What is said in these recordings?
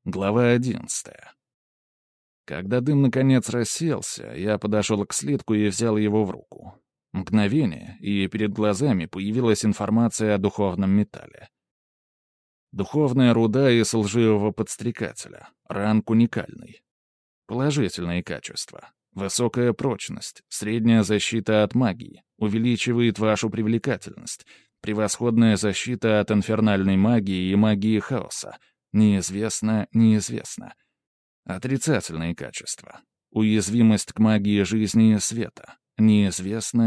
Глава 11. Когда дым наконец рассеялся, я подошел к слитку и взял его в руку. Мгновение, и перед глазами появилась информация о духовном металле. Духовная руда из лживого подстрекателя. Ранг уникальный. Положительные качества. Высокая прочность, средняя защита от магии, увеличивает вашу привлекательность, превосходная защита от инфернальной магии и магии хаоса. Неизвестно. Отрицательные качества. Уязвимость к магии жизни и света. Неизвестно.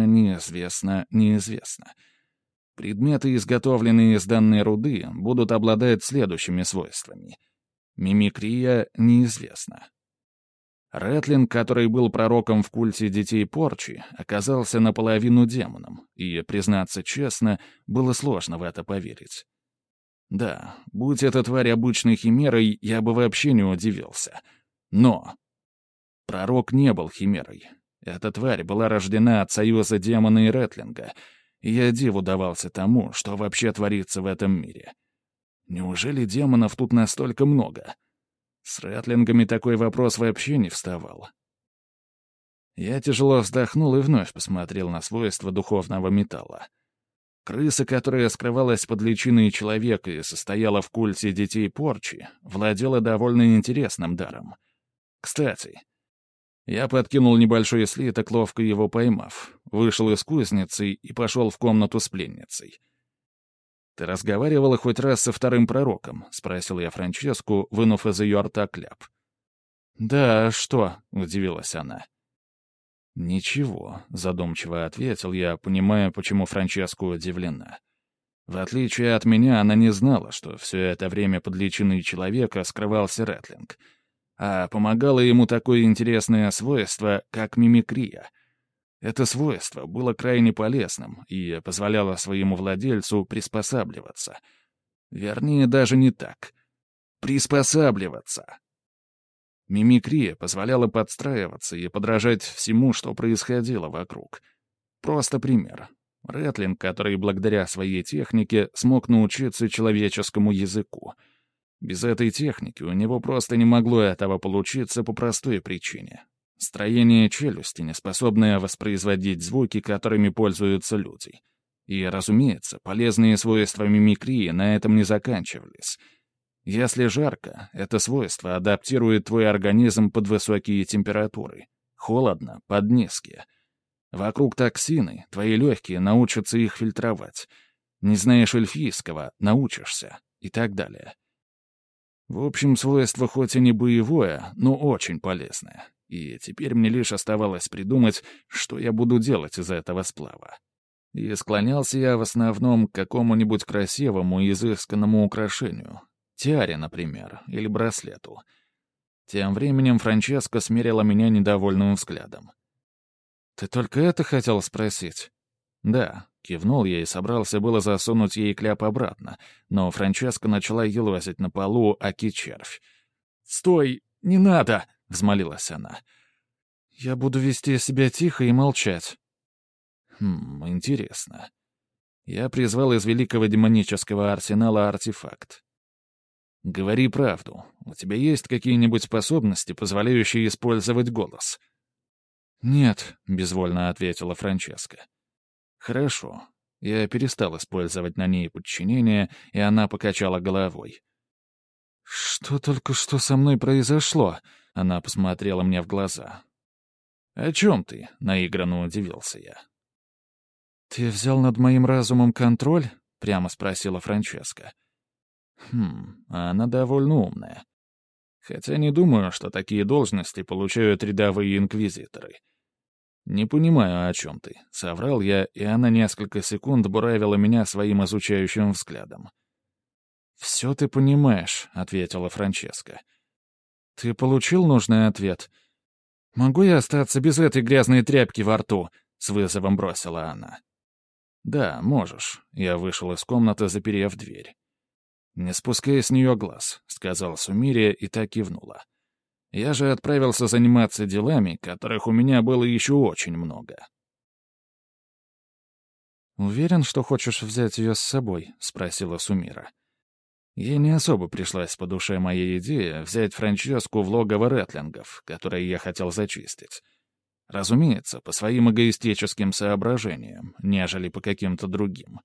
Предметы, изготовленные из данной руды, будут обладать следующими свойствами. Мимикрия неизвестна. Рэтлинг, который был пророком в культе детей порчи, оказался наполовину демоном, и, признаться честно, было сложно в это поверить. Да, будь эта тварь обычной химерой, я бы вообще не удивился. Но пророк не был химерой. Эта тварь была рождена от союза демона и Рэтлинга, и я диву давался тому, что вообще творится в этом мире. Неужели демонов тут настолько много? С Рэтлингами такой вопрос вообще не вставал. Я тяжело вздохнул и вновь посмотрел на свойства духовного металла. Крыса, которая скрывалась под личиной человека и состояла в культе детей порчи, владела довольно интересным даром. Кстати, я подкинул небольшой слиток, ловко его поймав, вышел из кузницы и пошел в комнату с пленницей. «Ты разговаривала хоть раз со вторым пророком?» — спросил я Франческу, вынув из ее рта кляп. «Да, что?» — удивилась она. «Ничего», — задумчиво ответил я, понимая, почему Франческа удивлена. В отличие от меня, она не знала, что все это время под личиной человека скрывался Рэтлинг, а помогало ему такое интересное свойство, как мимикрия. Это свойство было крайне полезным и позволяло своему владельцу приспосабливаться. Вернее, даже не так. Приспосабливаться. Мимикрия позволяла подстраиваться и подражать всему, что происходило вокруг. Просто пример. Рэтлинг, который благодаря своей технике смог научиться человеческому языку. Без этой техники у него просто не могло этого получиться по простой причине. Строение челюсти, не способное воспроизводить звуки, которыми пользуются люди. И, разумеется, полезные свойства мимикрии на этом не заканчивались. Если жарко, это свойство адаптирует твой организм под высокие температуры. Холодно — под низкие. Вокруг токсины, твои легкие научатся их фильтровать. Не знаешь эльфийского — научишься. И так далее. В общем, свойство хоть и не боевое, но очень полезное. И теперь мне лишь оставалось придумать, что я буду делать из этого сплава. И склонялся я в основном к какому-нибудь красивому и изысканному украшению. Тиаре, например, или браслету. Тем временем Франческа смерила меня недовольным взглядом. «Ты только это хотел спросить?» «Да», — кивнул я и собрался было засунуть ей кляп обратно, но Франческа начала елозить на полу аки-червь. «Стой! Не надо!» — взмолилась она. «Я буду вести себя тихо и молчать». Интересно. Я призвал из великого демонического арсенала артефакт. «Говори правду. У тебя есть какие-нибудь способности, позволяющие использовать голос?» «Нет», — безвольно ответила Франческа. «Хорошо». Я перестал использовать на ней подчинение, и она покачала головой. «Что только что со мной произошло?» — она посмотрела мне в глаза. «О чем ты?» — наигранно удивился я. «Ты взял над моим разумом контроль?» — прямо спросила Франческа. Она довольно умная. Хотя не думаю, что такие должности получают рядовые инквизиторы. «Не понимаю, о чем ты», — соврал я, и она несколько секунд буравила меня своим изучающим взглядом. «Все ты понимаешь», — ответила Франческа. «Ты получил нужный ответ? Могу я остаться без этой грязной тряпки во рту?» — с вызовом бросила она. «Да, можешь». Я вышел из комнаты, заперев дверь. «Не спускай с нее глаз», — сказал Сумирия и так кивнула. Я же отправился заниматься делами, которых у меня было еще очень много. «Уверен, что хочешь взять ее с собой?» — спросила Сумира. Ей не особо пришлась по душе моя идея взять Франческу в логово Рэтлингов, которое я хотел зачистить. Разумеется, по своим эгоистическим соображениям, нежели по каким-то другим.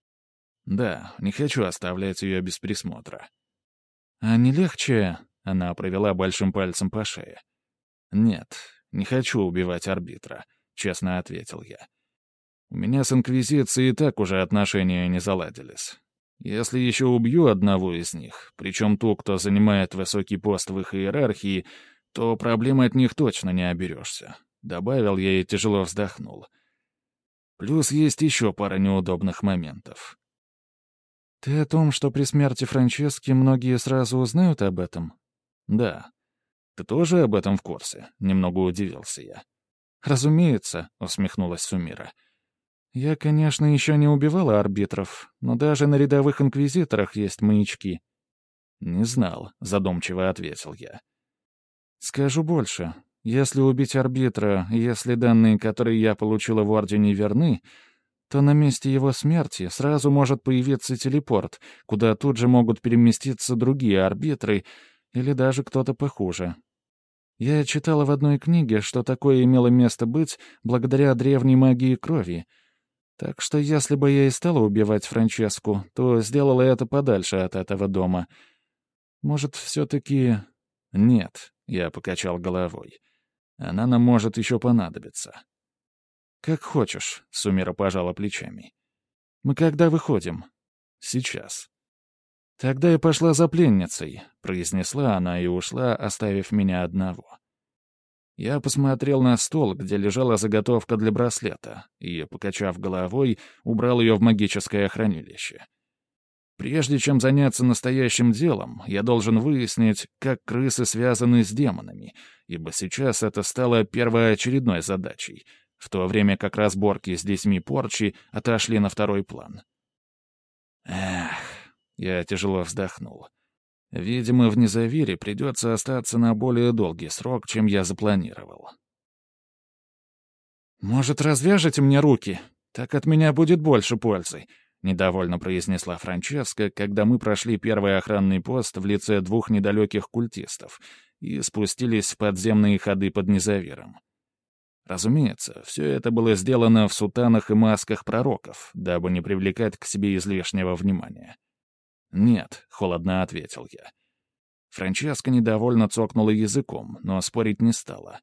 Да, не хочу оставлять ее без присмотра. «А не легче?» — она провела большим пальцем по шее. «Нет, не хочу убивать арбитра», — честно ответил я. «У меня с Инквизицией и так уже отношения не заладились. Если еще убью одного из них, причем ту, кто занимает высокий пост в их иерархии, то проблемы от них точно не оберешься», — добавил я и тяжело вздохнул. «Плюс есть еще пара неудобных моментов». «Ты о том, что при смерти Франчески многие сразу узнают об этом?» «Да». «Ты тоже об этом в курсе?» — немного удивился я. «Разумеется», — усмехнулась Сумира. «Я, конечно, еще не убивала арбитров, но даже на рядовых инквизиторах есть маячки». «Не знал», — задумчиво ответил я. «Скажу больше. Если убить арбитра, если данные, которые я получила в Ордене, верны, то на месте его смерти сразу может появиться телепорт, куда тут же могут переместиться другие арбитры или даже кто-то похуже. Я читала в одной книге, что такое имело место быть благодаря древней магии крови. Так что если бы я и стала убивать Франческу, то сделала это подальше от этого дома. Может, все-таки... Нет, я покачал головой. Она нам может еще понадобиться. Как хочешь, Сумира пожала плечами. Мы когда выходим? Сейчас. Тогда я пошла за пленницей, произнесла она и ушла, оставив меня одного. Я посмотрел на стол, где лежала заготовка для браслета, и, покачав головой, убрал ее в магическое хранилище. Прежде чем заняться настоящим делом, я должен выяснить, как крысы связаны с демонами, ибо сейчас это стало первоочередной задачей, в то время как разборки с детьми Порчи отошли на второй план. Эх, я тяжело вздохнул. Видимо, в Незавире придется остаться на более долгий срок, чем я запланировал. «Может, развяжете мне руки? Так от меня будет больше пользы», — недовольно произнесла Франческа, когда мы прошли первый охранный пост в лице двух недалеких культистов и спустились в подземные ходы под Незавиром. Разумеется, все это было сделано в сутанах и масках пророков, дабы не привлекать к себе излишнего внимания. «Нет», — холодно ответил я. Франческа недовольно цокнула языком, но спорить не стала.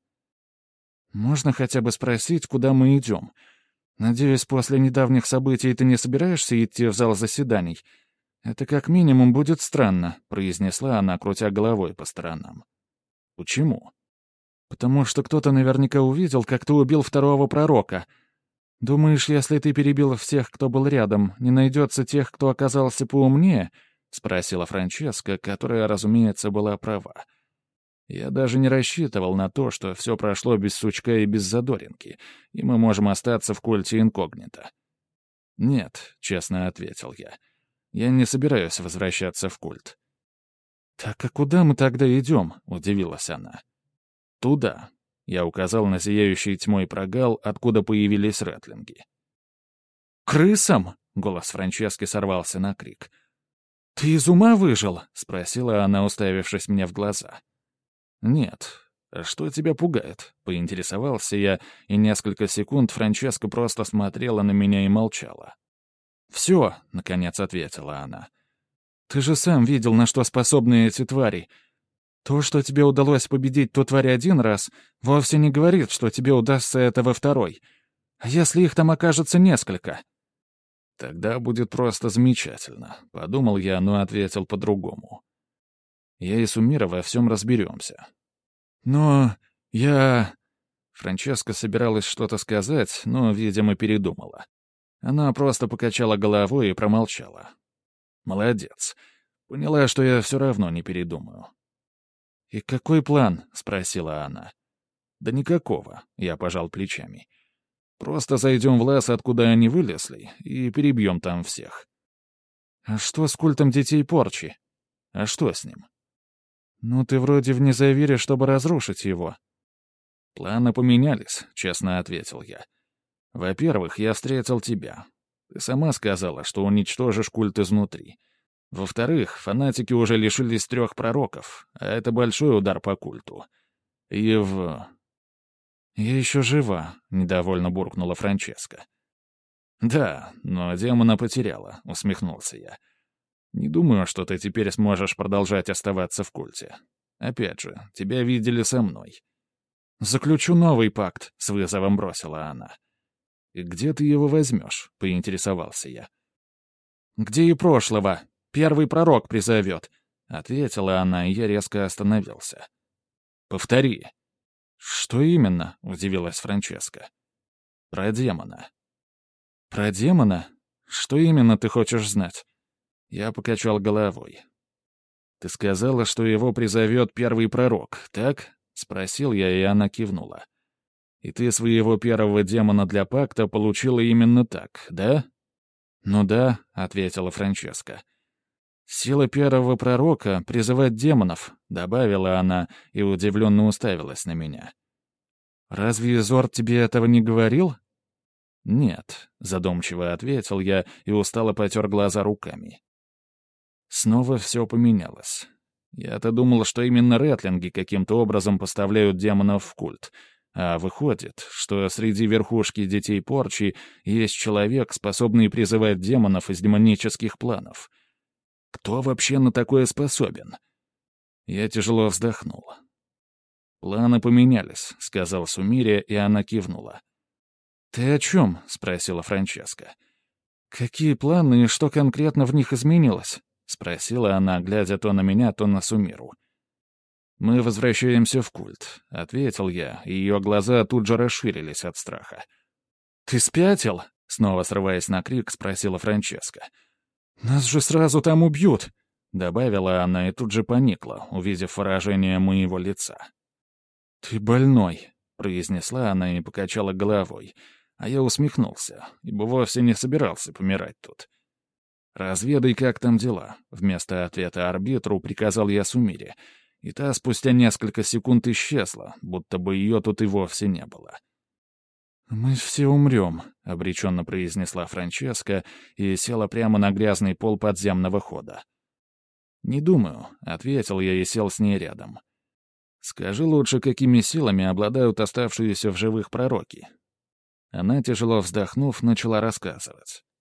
«Можно хотя бы спросить, куда мы идем? Надеюсь, после недавних событий ты не собираешься идти в зал заседаний? Это как минимум будет странно», — произнесла она, крутя головой по сторонам. «Почему?» «Потому что кто-то наверняка увидел, как ты убил второго пророка. Думаешь, если ты перебил всех, кто был рядом, не найдется тех, кто оказался поумнее?» — спросила Франческа, которая, разумеется, была права. Я даже не рассчитывал на то, что все прошло без сучка и без задоринки, и мы можем остаться в культе инкогнито. «Нет», — честно ответил я. «Я не собираюсь возвращаться в культ». «Так а куда мы тогда идем?» — удивилась она. «Туда», — я указал на зияющий тьмой прогал, откуда появились рэтлинги. «Крысам?» — голос Франчески сорвался на крик. «Ты из ума выжил?» — спросила она, уставившись мне в глаза. «Нет. Что тебя пугает?» — поинтересовался я, и несколько секунд Франческа просто смотрела на меня и молчала. «Все», — наконец ответила она. «Ты же сам видел, на что способны эти твари. То, что тебе удалось победить ту тварь один раз, вовсе не говорит, что тебе удастся это во второй. А если их там окажется несколько?» «Тогда будет просто замечательно», — подумал я, но ответил по-другому. «Я и Сумира во всем разберемся». «Но я...» Франческа собиралась что-то сказать, но, видимо, передумала. Она просто покачала головой и промолчала. «Молодец. Поняла, что я все равно не передумаю». «И какой план?» — спросила она. «Да никакого», — я пожал плечами. «Просто зайдем в лаз, откуда они вылезли, и перебьем там всех». «А что с культом детей Порчи? А что с ним?» «Ну, ты вроде в Незавире, чтобы разрушить его». «Планы поменялись», — честно ответил я. «Во-первых, я встретил тебя. Ты сама сказала, что уничтожишь культ изнутри. Во-вторых, фанатики уже лишились 3 пророков, а это большой удар по культу. «Я еще жива», — недовольно буркнула Франческа. «Да, но демона потеряла», — усмехнулся я. «Не думаю, что ты теперь сможешь продолжать оставаться в культе. Опять же, тебя видели со мной». «Заключу новый пакт», — с вызовом бросила она. «И где ты его возьмешь?» — поинтересовался я. «Где и прошлого. Первый пророк призовет», — ответила она, и я резко остановился. «Повтори». «Что именно?» — удивилась Франческа. «Про демона». «Про демона? Что именно ты хочешь знать?» Я покачал головой. «Ты сказала, что его призовет первый пророк, так?» — спросил я, и она кивнула. «И ты своего первого демона для пакта получила именно так, да?» «Ну да», — ответила Франческа. «Сила первого пророка — призывать демонов», — добавила она и удивленно уставилась на меня. «Разве Изор тебе этого не говорил?» «Нет», — задумчиво ответил я и устало потер глаза руками. Снова все поменялось. Я-то думал, что именно ретлинги каким-то образом поставляют демонов в культ, а выходит, что среди верхушки детей порчи есть человек, способный призывать демонов из демонических планов. Кто вообще на такое способен? Я тяжело вздохнул. «Планы поменялись», — сказал Сумирия, и она кивнула. «Ты о чем?» — спросила Франческа. «Какие планы и что конкретно в них изменилось?» — спросила она, глядя то на меня, то на Сумиру. «Мы возвращаемся в культ», — ответил я, и ее глаза тут же расширились от страха. «Ты спятил?» — снова срываясь на крик, спросила Франческа. «Нас же сразу там убьют!» — добавила она и тут же поникла, увидев выражение моего лица. «Ты больной», — произнесла она и покачала головой, а я усмехнулся, ибо вовсе не собирался помирать тут. «Разведай, как там дела», — вместо ответа арбитру приказал я Сумире, и та спустя несколько секунд исчезла, будто бы ее тут и вовсе не было. «Мы все умрем», — обреченно произнесла Франческа и села прямо на грязный пол подземного хода. «Не думаю», — ответил я и сел с ней рядом. «Скажи лучше, какими силами обладают оставшиеся в живых пророки?» Она, тяжело вздохнув, начала рассказывать.